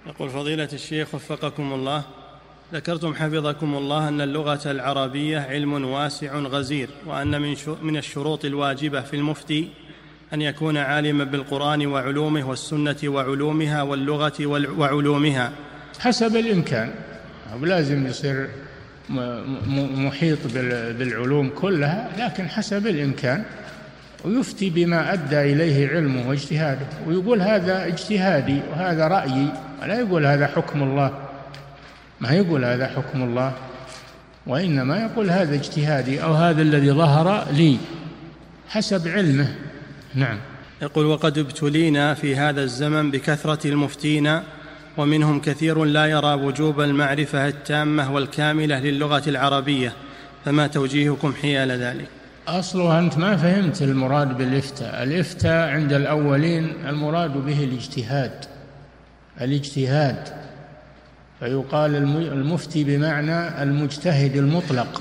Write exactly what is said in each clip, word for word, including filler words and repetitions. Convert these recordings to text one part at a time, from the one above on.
يقول فضيلة الشيخ وفقكم الله، ذكرتم حفظكم الله أن اللغة العربية علم واسع غزير، وأن من الشروط الواجبة في المفتي أن يكون عالما بالقرآن وعلومه والسنة وعلومها واللغة وعلومها. حسب الإمكان، لازم يصير محيط بالعلوم كلها، لكن حسب الإمكان، ويفتي بما أدى إليه علمه واجتهاده، ويقول هذا اجتهادي وهذا رأيي، ولا يقول هذا حكم الله، ما يقول هذا حكم الله، وإنما يقول هذا اجتهادي أو هذا الذي ظهر لي حسب علمه. نعم. يقول وقد ابتلينا في هذا الزمن بكثرة المفتين، ومنهم كثير لا يرى وجوب المعرفة التامة والكاملة للغة العربية، فما توجيهكم حيال ذلك؟ أصله أنت ما فهمت المراد بالإفتاء. الإفتاء عند الأولين المراد به الاجتهاد، الاجتهاد، فيقال المفتي بمعنى المجتهد المطلق.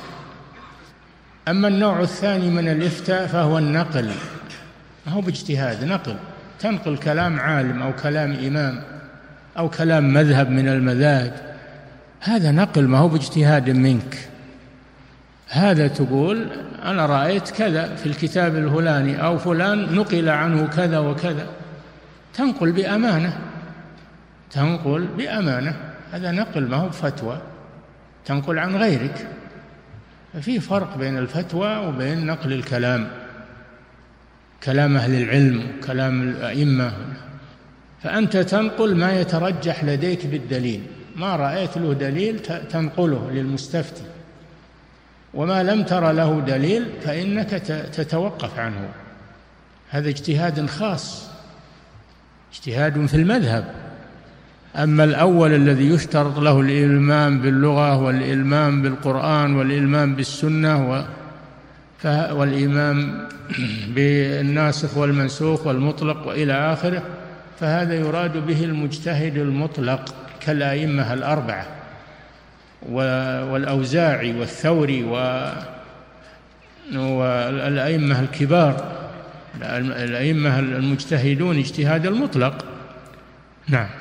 أما النوع الثاني من الإفتاء فهو النقل، ما هو باجتهاد، نقل، تنقل كلام عالم أو كلام إمام أو كلام مذهب من المذاهب، هذا نقل، ما هو باجتهاد منك. هذا تقول أنا رأيت كذا في الكتاب الفلاني، أو فلان نقل عنه كذا وكذا، تنقل بأمانة، تنقل بأمانة، هذا نقل، ما هو فتوى، تنقل عن غيرك. ففي فرق بين الفتوى وبين نقل الكلام، كلام أهل العلم وكلام الأئمة. فأنت تنقل ما يترجح لديك بالدليل، ما رأيت له دليل تنقله للمستفتي، وما لم تر له دليل فإنك تتوقف عنه. هذا اجتهاد خاص، اجتهاد في المذهب. أما الأول الذي يشترط له الإلمام باللغة والإلمام بالقرآن والإلمام بالسنة والإمام بالناسخ والمنسوخ والمطلق وإلى آخره، فهذا يراد به المجتهد المطلق كالأئمة الأربعة والأوزاعي والثوري والأئمة الكبار، الأئمة المجتهدون اجتهاد المطلق. نعم.